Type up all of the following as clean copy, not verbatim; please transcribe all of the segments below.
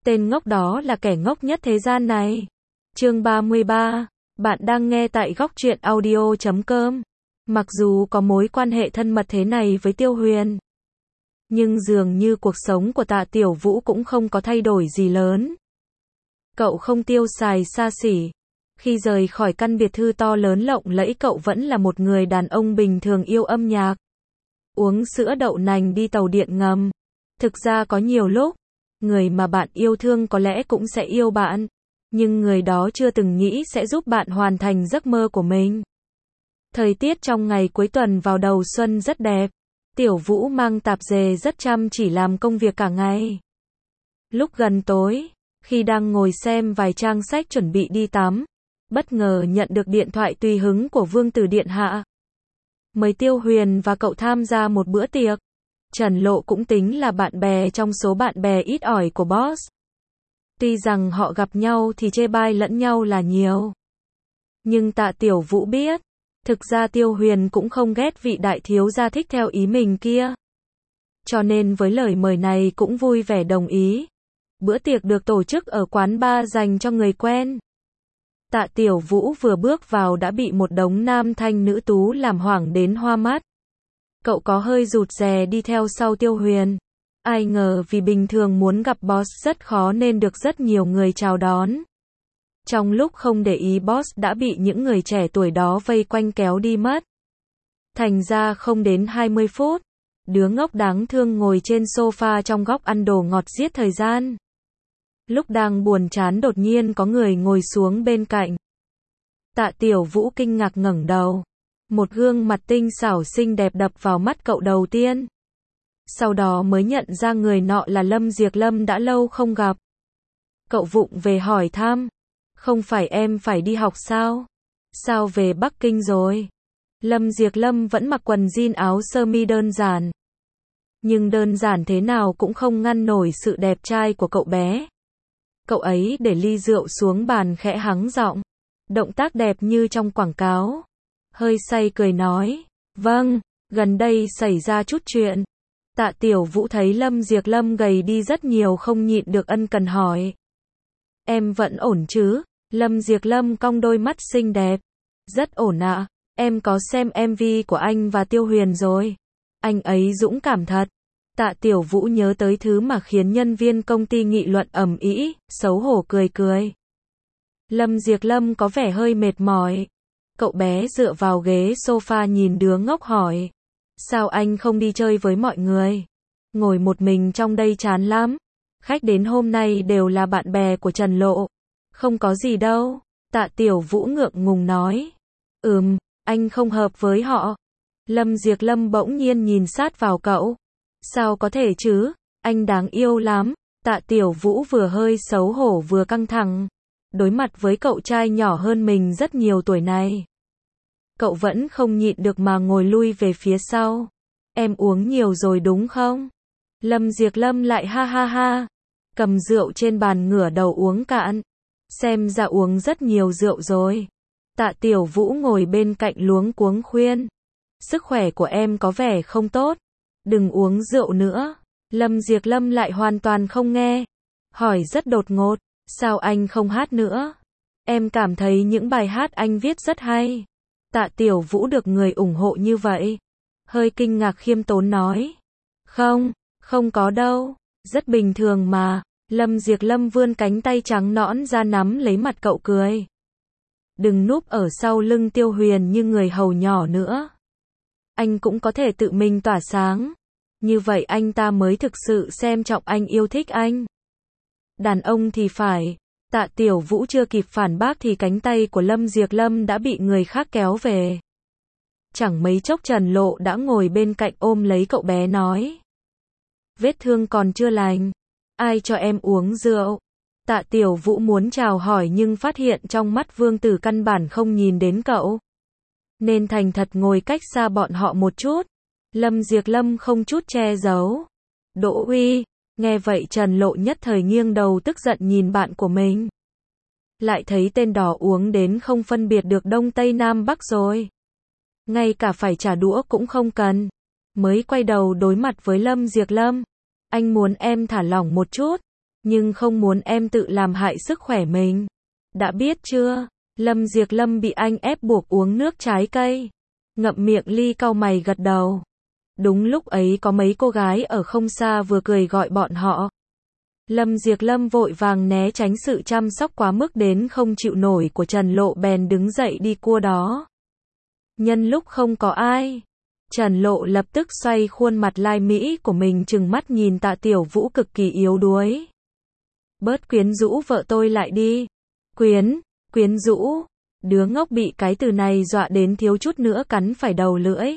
Tên ngốc đó là kẻ ngốc nhất thế gian này. Chương 33. Bạn đang nghe tại góc truyện audio.com. Mặc dù có mối quan hệ thân mật thế này với Tiêu Huyền, nhưng dường như cuộc sống của Tạ Tiểu Vũ cũng không có thay đổi gì lớn. Cậu không tiêu xài xa xỉ. Khi rời khỏi căn biệt thự to lớn lộng lẫy, cậu vẫn là một người đàn ông bình thường yêu âm nhạc, uống sữa đậu nành, đi tàu điện ngầm. Thực ra có nhiều lúc, người mà bạn yêu thương có lẽ cũng sẽ yêu bạn, nhưng người đó chưa từng nghĩ sẽ giúp bạn hoàn thành giấc mơ của mình. Thời tiết trong ngày cuối tuần vào đầu xuân rất đẹp. Tiểu Vũ mang tạp dề rất chăm chỉ làm công việc cả ngày. Lúc gần tối, khi đang ngồi xem vài trang sách chuẩn bị đi tắm, bất ngờ nhận được điện thoại tùy hứng của Vương Tử Điện Hạ. Mời Tiêu Huyền và cậu tham gia một bữa tiệc. Trần Lộ cũng tính là bạn bè trong số bạn bè ít ỏi của boss. Tuy rằng họ gặp nhau thì chê bai lẫn nhau là nhiều, nhưng Tạ Tiểu Vũ biết, thực ra Tiêu Huyền cũng không ghét vị đại thiếu gia thích theo ý mình kia. Cho nên với lời mời này cũng vui vẻ đồng ý. Bữa tiệc được tổ chức ở quán bar dành cho người quen. Tạ Tiểu Vũ vừa bước vào đã bị một đống nam thanh nữ tú làm hoảng đến hoa mắt. Cậu có hơi rụt rè đi theo sau Tiêu Huyền. Ai ngờ vì bình thường muốn gặp boss rất khó nên được rất nhiều người chào đón. Trong lúc không để ý, boss đã bị những người trẻ tuổi đó vây quanh kéo đi mất. Thành ra không đến 20 phút, đứa ngốc đáng thương ngồi trên sofa trong góc ăn đồ ngọt giết thời gian. Lúc đang buồn chán đột nhiên có người ngồi xuống bên cạnh. Tạ Tiểu Vũ kinh ngạc ngẩng đầu. Một gương mặt tinh xảo xinh đẹp đập vào mắt cậu đầu tiên. Sau đó mới nhận ra người nọ là Lâm Diệc Lâm, đã lâu không gặp. Cậu vụng về hỏi thăm. Không phải em phải đi học sao? Sao về Bắc Kinh rồi? Lâm Diệc Lâm vẫn mặc quần jean áo sơ mi đơn giản. Nhưng đơn giản thế nào cũng không ngăn nổi sự đẹp trai của cậu bé. Cậu ấy để ly rượu xuống bàn, khẽ hắng giọng. Động tác đẹp như trong quảng cáo. Hơi say cười nói. Vâng, gần đây xảy ra chút chuyện. Tạ Tiểu Vũ thấy Lâm Diệc Lâm gầy đi rất nhiều, không nhịn được ân cần hỏi. Em vẫn ổn chứ? Lâm Diệc Lâm cong đôi mắt xinh đẹp. Rất ổn ạ. Em có xem MV của anh và Tiêu Huyền rồi. Anh ấy dũng cảm thật. Tạ Tiểu Vũ nhớ tới thứ mà khiến nhân viên công ty nghị luận ầm ĩ, xấu hổ cười cười. Lâm Diệc Lâm có vẻ hơi mệt mỏi. Cậu bé dựa vào ghế sofa nhìn đứa ngốc hỏi. Sao anh không đi chơi với mọi người? Ngồi một mình trong đây chán lắm. Khách đến hôm nay đều là bạn bè của Trần Lộ. Không có gì đâu. Tạ Tiểu Vũ ngượng ngùng nói. Anh không hợp với họ. Lâm Diệc Lâm bỗng nhiên nhìn sát vào cậu. Sao có thể chứ? Anh đáng yêu lắm. Tạ Tiểu Vũ vừa hơi xấu hổ vừa căng thẳng. Đối mặt với cậu trai nhỏ hơn mình rất nhiều tuổi này, cậu vẫn không nhịn được mà ngồi lui về phía sau. Em uống nhiều rồi đúng không? Lâm Diệc Lâm lại ha ha ha. Cầm rượu trên bàn ngửa đầu uống cạn. Xem ra uống rất nhiều rượu rồi. Tạ Tiểu Vũ ngồi bên cạnh luống cuống khuyên. Sức khỏe của em có vẻ không tốt. Đừng uống rượu nữa. Lâm Diệc Lâm lại hoàn toàn không nghe. Hỏi rất đột ngột. Sao anh không hát nữa? Em cảm thấy những bài hát anh viết rất hay. Tạ Tiểu Vũ được người ủng hộ như vậy, hơi kinh ngạc khiêm tốn nói. Không có đâu. Rất bình thường mà. Lâm Diệc Lâm vươn cánh tay trắng nõn ra nắm lấy mặt cậu cười. Đừng núp ở sau lưng Tiêu Huyền như người hầu nhỏ nữa. Anh cũng có thể tự mình tỏa sáng. Như vậy anh ta mới thực sự xem trọng anh, yêu thích anh. Đàn ông thì phải. Tạ Tiểu Vũ chưa kịp phản bác thì cánh tay của Lâm Diệc Lâm đã bị người khác kéo về. Chẳng mấy chốc Trần Lộ đã ngồi bên cạnh ôm lấy cậu bé nói. Vết thương còn chưa lành. Ai cho em uống rượu? Tạ Tiểu Vũ muốn chào hỏi nhưng phát hiện trong mắt Vương Tử căn bản không nhìn đến cậu, nên thành thật ngồi cách xa bọn họ một chút. Lâm Diệc Lâm không chút che giấu. Đỗ Uy. Nghe vậy Trần Lộ nhất thời nghiêng đầu tức giận nhìn bạn của mình. Lại thấy tên đỏ uống đến không phân biệt được Đông Tây Nam Bắc rồi. Ngay cả phải trả đũa cũng không cần. Mới quay đầu đối mặt với Lâm Diệc Lâm. Anh muốn em thả lỏng một chút. nhưng không muốn em tự làm hại sức khỏe mình. Đã biết chưa? Lâm Diệp Lâm bị anh ép buộc uống nước trái cây. Ngậm miệng ly cau mày gật đầu. Đúng lúc ấy có mấy cô gái ở không xa vừa cười gọi bọn họ. Lâm Diệp Lâm vội vàng né tránh sự chăm sóc quá mức đến không chịu nổi của Trần Lộ bèn đứng dậy đi cua đó. Nhân lúc không có ai, Trần Lộ lập tức xoay khuôn mặt lai mỹ của mình trừng mắt nhìn Tạ Tiểu Vũ cực kỳ yếu đuối. Bớt quyến rũ vợ tôi lại đi. Quyến rũ. Đứa ngốc bị cái từ này dọa đến thiếu chút nữa cắn phải đầu lưỡi.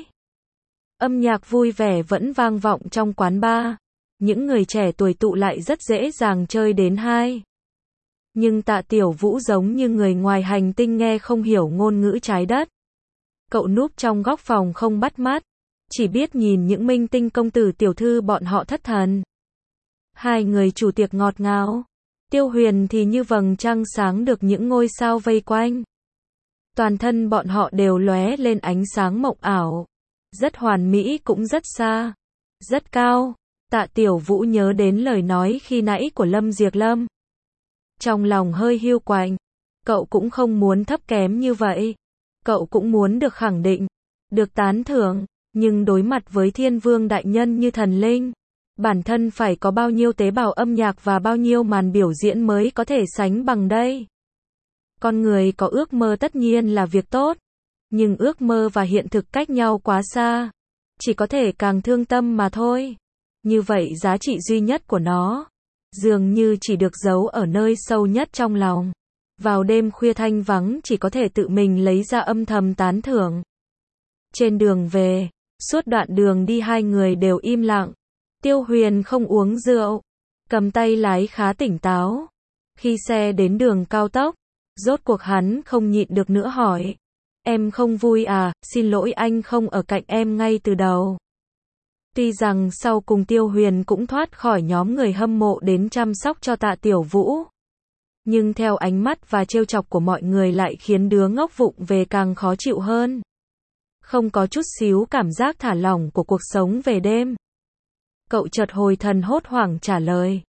Âm nhạc vui vẻ vẫn vang vọng trong quán bar. Những người trẻ tuổi tụ lại rất dễ dàng chơi đến hai. Nhưng Tạ Tiểu Vũ giống như người ngoài hành tinh nghe không hiểu ngôn ngữ trái đất. Cậu núp trong góc phòng không bắt mắt, chỉ biết nhìn những minh tinh công tử tiểu thư bọn họ thất thần. Hai người chủ tiệc ngọt ngào, Tiêu Huyền thì như vầng trăng sáng được những ngôi sao vây quanh. Toàn thân bọn họ đều lóe lên ánh sáng mộng ảo, rất hoàn mỹ cũng rất xa, rất cao. Tạ Tiểu Vũ nhớ đến lời nói khi nãy của Lâm Diệp Lâm. Trong lòng hơi hiu quạnh, cậu cũng không muốn thấp kém như vậy. Cậu cũng muốn được khẳng định, được tán thưởng, nhưng đối mặt với Thiên Vương đại nhân như thần linh, bản thân phải có bao nhiêu tế bào âm nhạc và bao nhiêu màn biểu diễn mới có thể sánh bằng đây. Con người có ước mơ tất nhiên là việc tốt, nhưng ước mơ và hiện thực cách nhau quá xa, chỉ có thể càng thương tâm mà thôi. Như vậy giá trị duy nhất của nó, dường như chỉ được giấu ở nơi sâu nhất trong lòng. Vào đêm khuya thanh vắng chỉ có thể tự mình lấy ra âm thầm tán thưởng. Trên đường về, suốt đoạn đường đi hai người đều im lặng. Tiêu Huyền không uống rượu, cầm tay lái khá tỉnh táo. Khi xe đến đường cao tốc, rốt cuộc hắn không nhịn được nữa hỏi. Em không vui à, xin lỗi anh không ở cạnh em ngay từ đầu. Tuy rằng sau cùng Tiêu Huyền cũng thoát khỏi nhóm người hâm mộ đến chăm sóc cho Tạ Tiểu Vũ. Nhưng theo ánh mắt và trêu chọc của mọi người lại khiến đứa ngốc vụng về càng khó chịu hơn. Không có chút xíu cảm giác thả lỏng của cuộc sống về đêm. Cậu chợt hồi thần hốt hoảng trả lời.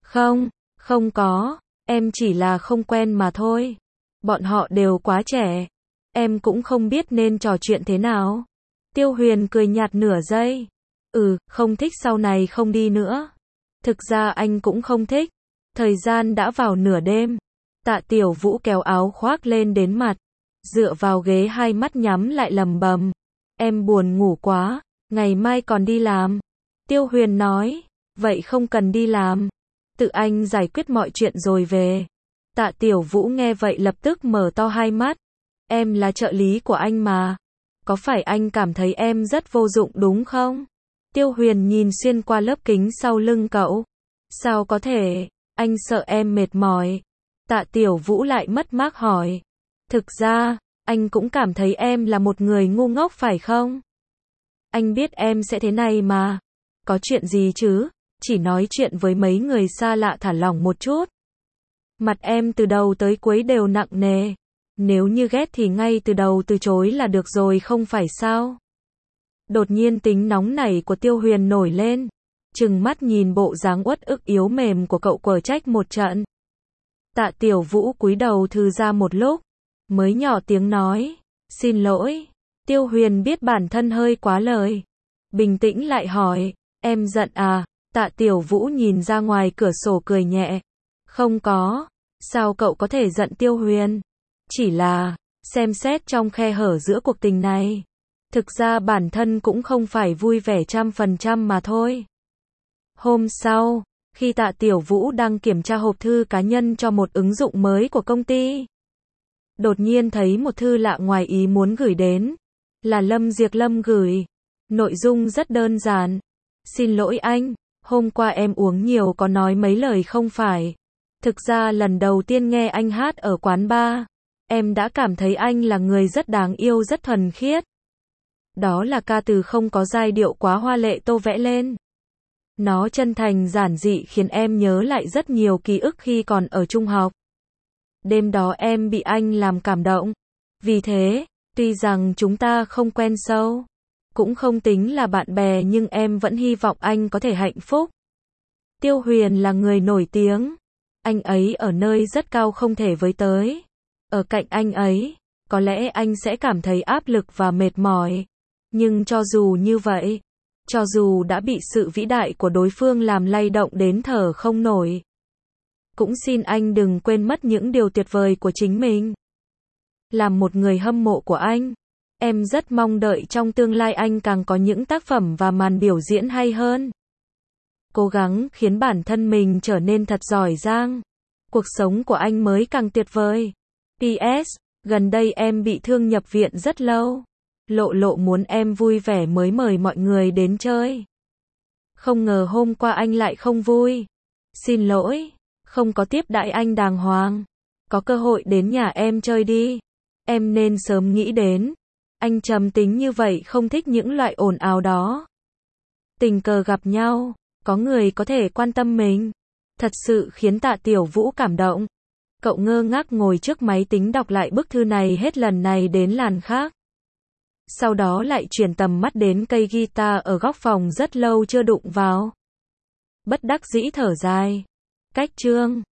Không có, em chỉ là không quen mà thôi. Bọn họ đều quá trẻ. Em cũng không biết nên trò chuyện thế nào. Tiêu Huyền cười nhạt nửa giây. Không thích sau này không đi nữa. Thực ra anh cũng không thích. Thời gian đã vào nửa đêm. Tạ Tiểu Vũ kéo áo khoác lên đến mặt, dựa vào ghế hai mắt nhắm lại lẩm bẩm. Em buồn ngủ quá, ngày mai còn đi làm. Tiêu Huyền nói, vậy không cần đi làm. Tự anh giải quyết mọi chuyện rồi về. Tạ Tiểu Vũ nghe vậy lập tức mở to hai mắt. Em là trợ lý của anh mà. Có phải anh cảm thấy em rất vô dụng đúng không? Tiêu Huyền nhìn xuyên qua lớp kính sau lưng cậu. Sao có thể? Anh sợ em mệt mỏi. Tạ Tiểu Vũ lại mất mát hỏi. Thực ra, anh cũng cảm thấy em là một người ngu ngốc phải không? Anh biết em sẽ thế này mà. Có chuyện gì chứ? Chỉ nói chuyện với mấy người xa lạ thả lỏng một chút. Mặt em từ đầu tới cuối đều nặng nề. Nếu như ghét thì ngay từ đầu từ chối là được rồi không phải sao? Đột nhiên tính nóng nảy của Tiêu Huyền nổi lên. Trừng mắt nhìn bộ dáng uất ức yếu mềm của cậu quở trách một trận. Tạ Tiểu Vũ cúi đầu thư ra một lúc, mới nhỏ tiếng nói, xin lỗi. Tiêu Huyền biết bản thân hơi quá lời. Bình tĩnh lại hỏi, em giận à? Tạ Tiểu Vũ nhìn ra ngoài cửa sổ cười nhẹ. Không có, sao cậu có thể giận Tiêu Huyền? Chỉ là, xem xét trong khe hở giữa cuộc tình này. Thực ra bản thân cũng không phải vui vẻ 100% mà thôi. Hôm sau, khi Tạ Tiểu Vũ đang kiểm tra hộp thư cá nhân cho một ứng dụng mới của công ty, đột nhiên thấy một thư lạ ngoài ý muốn gửi đến. Là Lâm Diệp Lâm gửi. Nội dung rất đơn giản. Xin lỗi anh, hôm qua em uống nhiều có nói mấy lời không phải. Thực ra lần đầu tiên nghe anh hát ở quán bar, em đã cảm thấy anh là người rất đáng yêu rất thuần khiết. Đó là ca từ không có giai điệu quá hoa lệ tô vẽ lên. Nó chân thành giản dị khiến em nhớ lại rất nhiều ký ức khi còn ở trung học. Đêm đó em bị anh làm cảm động. Vì thế, tuy rằng chúng ta không quen sâu, cũng không tính là bạn bè nhưng em vẫn hy vọng anh có thể hạnh phúc. Tiêu Huyền là người nổi tiếng, Anh ấy ở nơi rất cao không thể với tới. Ở cạnh anh ấy, có lẽ anh sẽ cảm thấy áp lực và mệt mỏi. Nhưng cho dù như vậy, cho dù đã bị sự vĩ đại của đối phương làm lay động đến thở không nổi, cũng xin anh đừng quên mất những điều tuyệt vời của chính mình. Làm một người hâm mộ của anh, em rất mong đợi trong tương lai anh càng có những tác phẩm và màn biểu diễn hay hơn. Cố gắng khiến bản thân mình trở nên thật giỏi giang. Cuộc sống của anh mới càng tuyệt vời. PS, gần đây em bị thương nhập viện rất lâu. Lộ Lộ muốn em vui vẻ mới mời mọi người đến chơi. Không ngờ hôm qua anh lại không vui. Xin lỗi, không có tiếp đãi anh đàng hoàng. Có cơ hội đến nhà em chơi đi. Em nên sớm nghĩ đến. Anh trầm tính như vậy không thích những loại ồn ào đó. Tình cờ gặp nhau, có người có thể quan tâm mình. Thật sự khiến Tạ Tiểu Vũ cảm động. Cậu ngơ ngác ngồi trước máy tính đọc lại bức thư này hết lần này đến lần khác. Sau đó lại chuyển tầm mắt đến cây guitar ở góc phòng rất lâu chưa đụng vào. Bất đắc dĩ thở dài. Cách chương